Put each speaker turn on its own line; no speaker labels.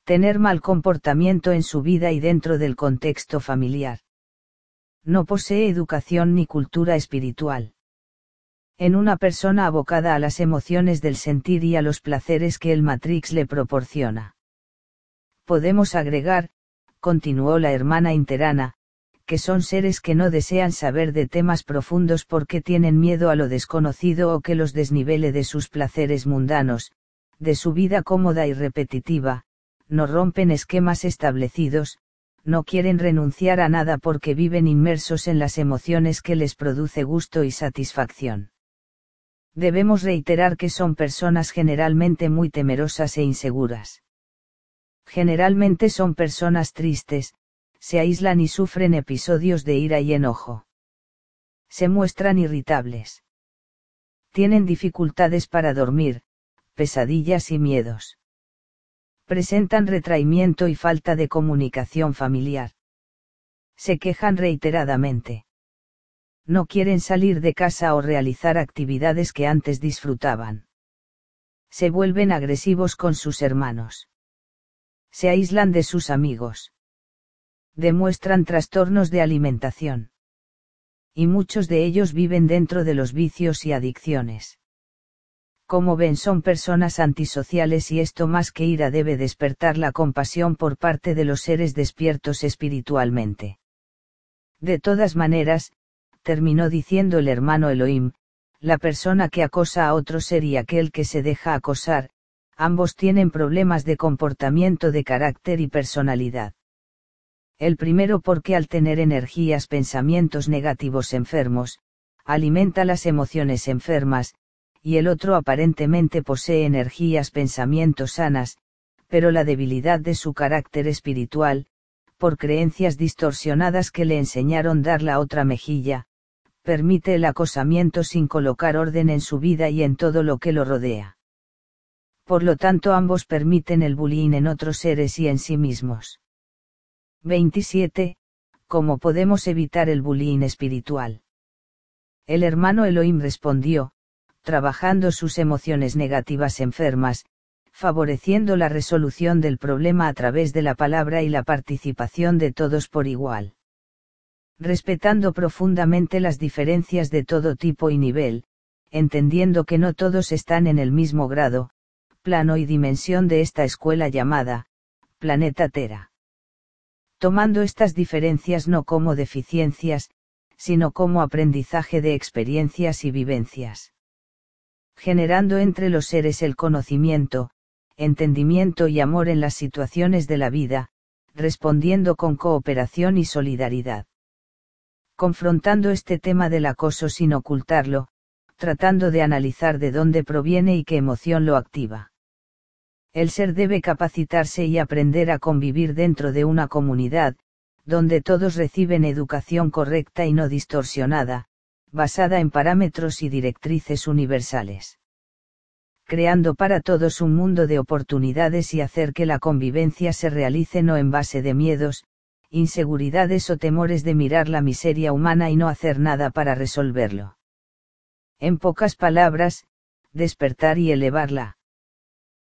Tener mal comportamiento en su vida y dentro del contexto familiar. No posee educación ni cultura espiritual. En una persona abocada a las emociones del sentir y a los placeres que el Matrix le proporciona. Podemos agregar, continuó la hermana interana, que son seres que no desean saber de temas profundos porque tienen miedo a lo desconocido o que los desnivele de sus placeres mundanos, de su vida cómoda y repetitiva, no rompen esquemas establecidos, no quieren renunciar a nada porque viven inmersos en las emociones que les produce gusto y satisfacción. Debemos reiterar que son personas generalmente muy temerosas e inseguras. Generalmente son personas tristes, se aíslan y sufren episodios de ira y enojo. Se muestran irritables. Tienen dificultades para dormir, pesadillas y miedos. Presentan retraimiento y falta de comunicación familiar. Se quejan reiteradamente. No quieren salir de casa o realizar actividades que antes disfrutaban. Se vuelven agresivos con sus hermanos. Se aíslan de sus amigos. Demuestran trastornos de alimentación. Y muchos de ellos viven dentro de los vicios y adicciones. Como ven, son personas antisociales y esto más que ira debe despertar la compasión por parte de los seres despiertos espiritualmente. De todas maneras, terminó diciendo el hermano Elohim, la persona que acosa a otro ser y aquel que se deja acosar, ambos tienen problemas de comportamiento de carácter y personalidad. El primero porque al tener energías, pensamientos negativos enfermos, alimenta las emociones enfermas, y el otro aparentemente posee energías, pensamientos sanas, pero la debilidad de su carácter espiritual, por creencias distorsionadas que le enseñaron dar la otra mejilla, permite el acosamiento sin colocar orden en su vida y en todo lo que lo rodea. Por lo tanto, ambos permiten el bullying en otros seres y en sí mismos. 27. ¿Cómo podemos evitar el bullying espiritual? El hermano Elohim respondió, trabajando sus emociones negativas enfermas, favoreciendo la resolución del problema a través de la palabra y la participación de todos por igual. Respetando profundamente las diferencias de todo tipo y nivel, entendiendo que no todos están en el mismo grado, plano y dimensión de esta escuela llamada, planeta Tera. Tomando estas diferencias no como deficiencias, sino como aprendizaje de experiencias y vivencias. Generando entre los seres el conocimiento, entendimiento y amor en las situaciones de la vida, respondiendo con cooperación y solidaridad. Confrontando este tema del acoso sin ocultarlo, tratando de analizar de dónde proviene y qué emoción lo activa. El ser debe capacitarse y aprender a convivir dentro de una comunidad, donde todos reciben educación correcta y no distorsionada, basada en parámetros y directrices universales. Creando para todos un mundo de oportunidades y hacer que la convivencia se realice no en base de miedos, inseguridades o temores de mirar la miseria humana y no hacer nada para resolverlo. En pocas palabras, despertar y elevarla.